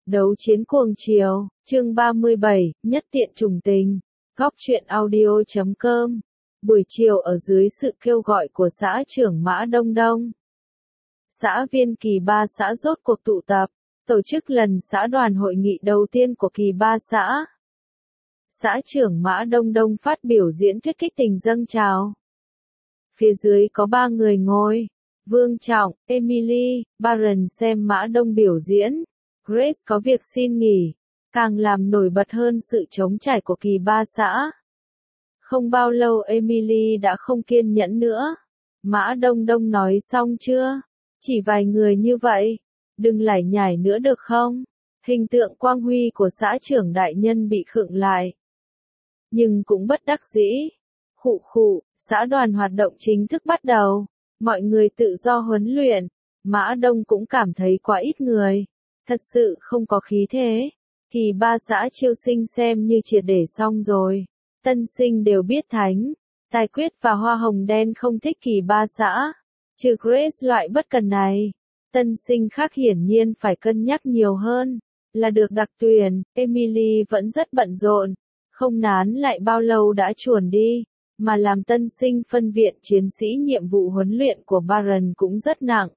Đấu chiến cuồng chiều, chương 37, nhất tiện trùng tình. Góc truyện audio.com. Buổi chiều ở dưới sự kêu gọi của xã trưởng Mã Đông Đông, xã viên kỳ 3 xã rốt cuộc tụ tập, tổ chức lần xã đoàn hội nghị đầu tiên của kỳ 3 xã. Xã trưởng Mã Đông Đông phát biểu diễn thuyết kích tình dâng trào. Phía dưới có 3 người ngồi, Vương Trọng, Emily, Baron xem Mã Đông biểu diễn. Grace có việc xin nghỉ, càng làm nổi bật hơn sự trống trải của kỳ 3 xã. Không bao lâu Emily đã không kiên nhẫn nữa. Mã Đông Đông nói xong chưa? Chỉ vài người như vậy, đừng lải nhải nữa được không? Hình tượng quang huy của xã trưởng đại nhân bị khựng lại. Nhưng cũng bất đắc dĩ. Khụ khụ, xã đoàn hoạt động chính thức bắt đầu. Mọi người tự do huấn luyện. Mã Đông cũng cảm thấy quá ít người. Thật sự không có khí thế. Kỳ 3 xã chiêu sinh xem như triệt để xong rồi. Tân sinh đều biết thánh, tài quyết và hoa hồng đen không thích kỳ 3 xã. Trừ Grace loại bất cần này. Tân sinh khác hiển nhiên phải cân nhắc nhiều hơn. Là được đặc tuyển, Emily vẫn rất bận rộn. Không nán lại bao lâu đã chuồn đi. Mà làm tân sinh phân viện chiến sĩ nhiệm vụ huấn luyện của Baron cũng rất nặng.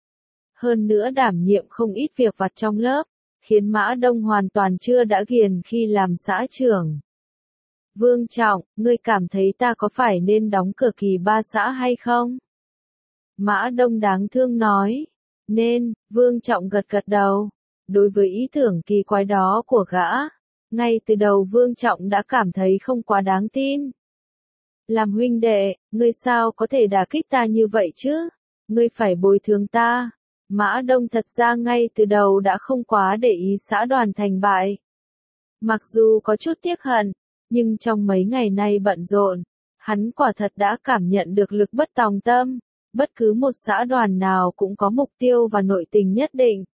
Hơn nữa đảm nhiệm không ít việc vặt trong lớp, khiến Mã Đông hoàn toàn chưa đã ghiền khi làm xã trưởng. Vương Trọng, ngươi cảm thấy ta có phải nên đóng cửa kỳ 3 xã hay không? Mã Đông đáng thương nói. Nên, Vương Trọng gật gật đầu. Đối với ý tưởng kỳ quái đó của gã, ngay từ đầu Vương Trọng đã cảm thấy không quá đáng tin. Làm huynh đệ, ngươi sao có thể đả kích ta như vậy chứ? Ngươi phải bồi thường ta. Mã Đông thật ra ngay từ đầu đã không quá để ý xã đoàn thành bại. Mặc dù có chút tiếc hận, nhưng trong mấy ngày nay bận rộn, hắn quả thật đã cảm nhận được lực bất tòng tâm. Bất cứ một xã đoàn nào cũng có mục tiêu và nội tình nhất định.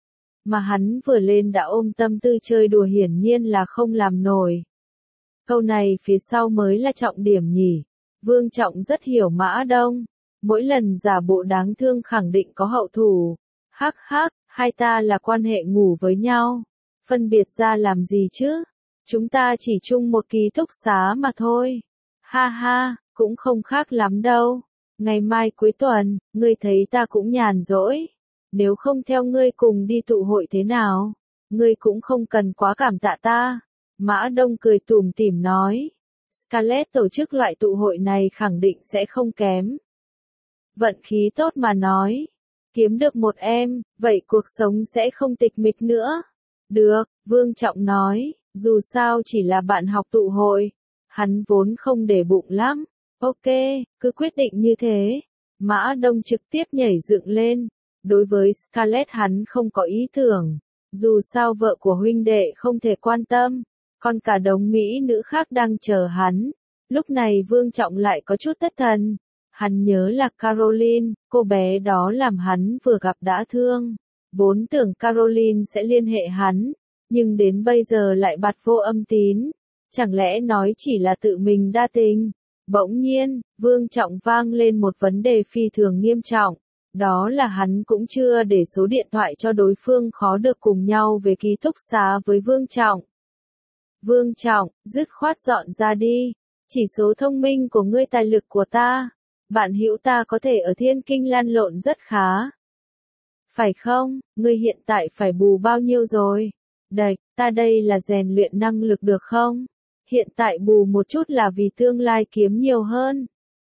Mà hắn vừa lên đã ôm tâm tư chơi đùa hiển nhiên là không làm nổi. Câu này phía sau mới là trọng điểm nhỉ. Vương Trọng rất hiểu Mã Đông. Mỗi lần giả bộ đáng thương khẳng định có hậu thủ. Hắc hắc, hai ta là quan hệ ngủ với nhau. Phân biệt ra làm gì chứ? Chúng ta chỉ chung một ký túc xá mà thôi. Ha ha, cũng không khác lắm đâu. Ngày mai cuối tuần, ngươi thấy ta cũng nhàn rỗi. Nếu không theo ngươi cùng đi tụ hội thế nào? Ngươi cũng không cần quá cảm tạ ta. Mã Đông cười tủm tỉm nói. Scarlett tổ chức loại tụ hội này khẳng định sẽ không kém. Vận khí tốt mà nói. Kiếm được một em, vậy cuộc sống sẽ không tịch mịch nữa. Được, Vương Trọng nói, dù sao chỉ là bạn học tụ hội. Hắn vốn không để bụng lắm. Ok, cứ quyết định như thế. Mã Đông trực tiếp nhảy dựng lên. Đối với Scarlett hắn không có ý tưởng. Dù sao vợ của huynh đệ không thể quan tâm. Còn cả đống mỹ nữ khác đang chờ hắn. Lúc này Vương Trọng lại có chút thất thần. Hắn nhớ là Caroline, cô bé đó làm hắn vừa gặp đã thương. Vốn tưởng Caroline sẽ liên hệ hắn. Nhưng đến bây giờ lại bặt vô âm tín. Chẳng lẽ nói chỉ là tự mình đa tình? Bỗng nhiên, Vương Trọng vang lên một vấn đề phi thường nghiêm trọng. Đó là hắn cũng chưa để số điện thoại cho đối phương khó được cùng nhau về ký túc xá với Vương Trọng. Vương Trọng, dứt khoát dọn ra đi. Chỉ số thông minh của ngươi tài lực của ta. Bạn hữu ta có thể ở Thiên Kinh lăn lộn rất khá. Phải không, ngươi hiện tại phải bù bao nhiêu rồi? Đạch, ta đây là rèn luyện năng lực được không? Hiện tại bù một chút là vì tương lai kiếm nhiều hơn.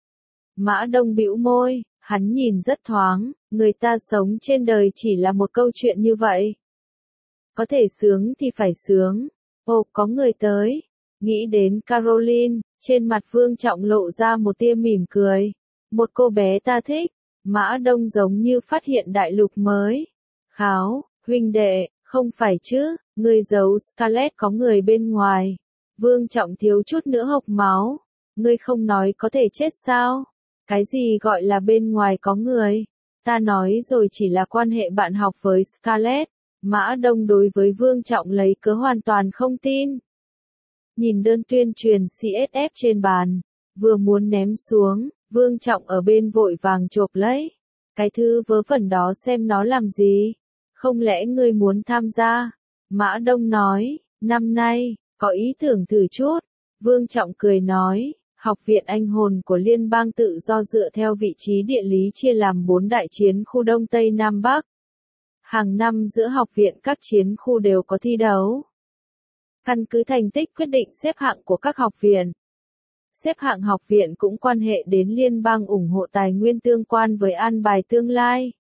Mã Đông bĩu môi, hắn nhìn rất thoáng, người ta sống trên đời chỉ là một câu chuyện như vậy. Có thể sướng thì phải sướng. Ồ, có người tới. Nghĩ đến Caroline, trên mặt Vương Trọng lộ ra một tia mỉm cười. Một cô bé ta thích. Mã Đông giống như phát hiện đại lục mới. Kháo, huynh đệ, không phải chứ, ngươi giấu Scarlett có người bên ngoài. Vương Trọng thiếu chút nữa hộc máu. Ngươi không nói có thể chết sao? Cái gì gọi là bên ngoài có người? Ta nói rồi chỉ là quan hệ bạn học với Scarlett. Mã Đông đối với Vương Trọng lấy cớ hoàn toàn không tin. Nhìn đơn tuyên truyền CSF trên bàn, vừa muốn ném xuống, Vương Trọng ở bên vội vàng chộp lấy. Cái thư vớ vẩn đó xem nó làm gì? Không lẽ ngươi muốn tham gia? Mã Đông nói, năm nay, có ý tưởng thử chút. Vương Trọng cười nói, Học viện Anh hồn của Liên bang tự do dựa theo vị trí địa lý chia làm 4 đại chiến khu Đông Tây Nam Bắc. Hàng năm giữa học viện các chiến khu đều có thi đấu. Căn cứ thành tích quyết định xếp hạng của các học viện. Xếp hạng học viện cũng quan hệ đến liên bang ủng hộ tài nguyên tương quan với an bài tương lai.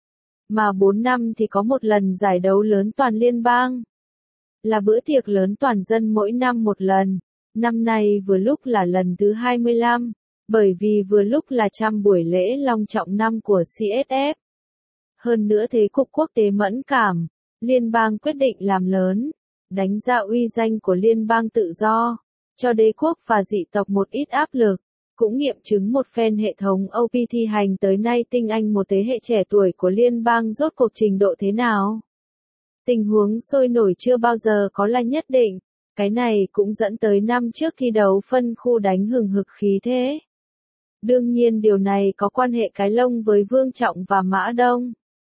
Mà 4 năm thì có một lần giải đấu lớn toàn liên bang. Là bữa tiệc lớn toàn dân mỗi năm một lần. Năm nay vừa lúc là lần thứ 25, bởi vì vừa lúc là 100 buổi lễ long trọng năm của CSF. Hơn nữa thế cục quốc tế mẫn cảm, liên bang quyết định làm lớn, đánh ra uy danh của liên bang tự do, cho đế quốc và dị tộc một ít áp lực, cũng nghiệm chứng một phen hệ thống OP thi hành tới nay tinh anh một thế hệ trẻ tuổi của liên bang rốt cuộc trình độ thế nào. Tình huống sôi nổi chưa bao giờ có là nhất định, cái này cũng dẫn tới năm trước thi đấu phân khu đánh hừng hực khí thế. Đương nhiên điều này có quan hệ cái lông với Vương Trọng và Mã Đông.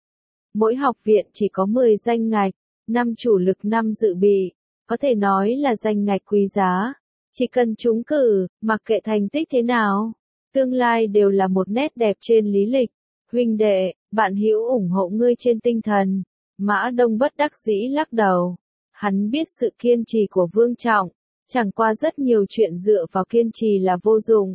Mỗi học viện chỉ có 10 danh ngạch, 5 chủ lực 5 dự bị, có thể nói là danh ngạch quý giá. Chỉ cần trúng cử, mặc kệ thành tích thế nào, tương lai đều là một nét đẹp trên lý lịch. Huynh đệ, bạn hữu ủng hộ ngươi trên tinh thần. Mã Đông bất đắc dĩ lắc đầu. Hắn biết sự kiên trì của Vương Trọng, chẳng qua rất nhiều chuyện dựa vào kiên trì là vô dụng.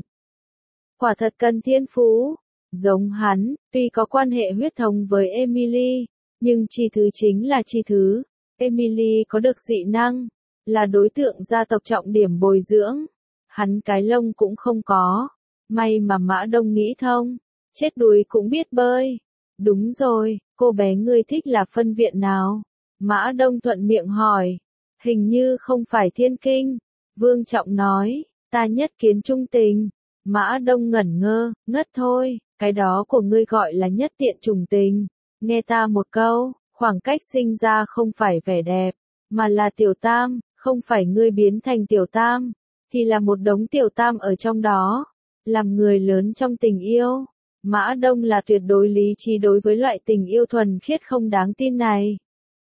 Quả thật cần thiên phú. Giống hắn, tuy có quan hệ huyết thống với Emily, nhưng chi thứ chính là chi thứ. Emily có được dị năng, là đối tượng gia tộc trọng điểm bồi dưỡng. Hắn cái lông cũng không có. May mà Mã Đông nghĩ thông, chết đuối cũng biết bơi. Đúng rồi, cô bé ngươi thích là phân viện nào? Mã Đông thuận miệng hỏi. Hình như không phải Thiên Kinh. Vương Trọng nói, ta nhất kiến trung tình. Mã Đông ngẩn ngơ, ngất thôi, cái đó của ngươi gọi là nhất tiện trùng tình. Nghe ta một câu, khoảng cách sinh ra không phải vẻ đẹp, mà là tiểu tam, không phải ngươi biến thành tiểu tam, thì là một đống tiểu tam ở trong đó. Làm người lớn trong tình yêu, Mã Đông là tuyệt đối lý trí đối với loại tình yêu thuần khiết không đáng tin này.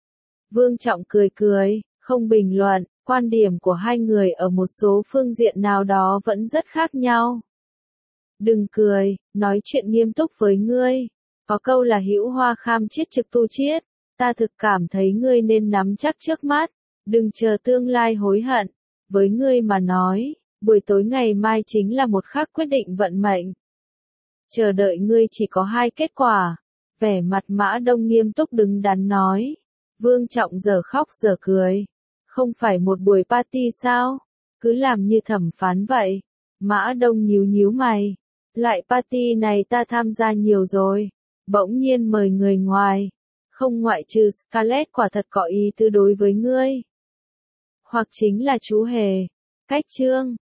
Vương Trọng cười cười, không bình luận, quan điểm của hai người ở một số phương diện nào đó vẫn rất khác nhau. Đừng cười, nói chuyện nghiêm túc với ngươi. Có câu là hữu hoa kham chiết trực tu chiết, ta thực cảm thấy ngươi nên nắm chắc trước mắt, đừng chờ tương lai hối hận. Với ngươi mà nói, buổi tối ngày mai chính là một khắc quyết định vận mệnh. Chờ đợi ngươi chỉ có 2 kết quả. Vẻ mặt Mã Đông nghiêm túc đứng đắn nói. Vương Trọng giờ khóc giờ cười. Không phải một buổi party sao? Cứ làm như thẩm phán vậy. Mã Đông nhíu nhíu mày. Loại party này ta tham gia nhiều rồi. Bỗng nhiên mời người ngoài. Không ngoại trừ Scarlett quả thật có ý tư đối với ngươi. Hoặc chính là chú hề. Cách chương.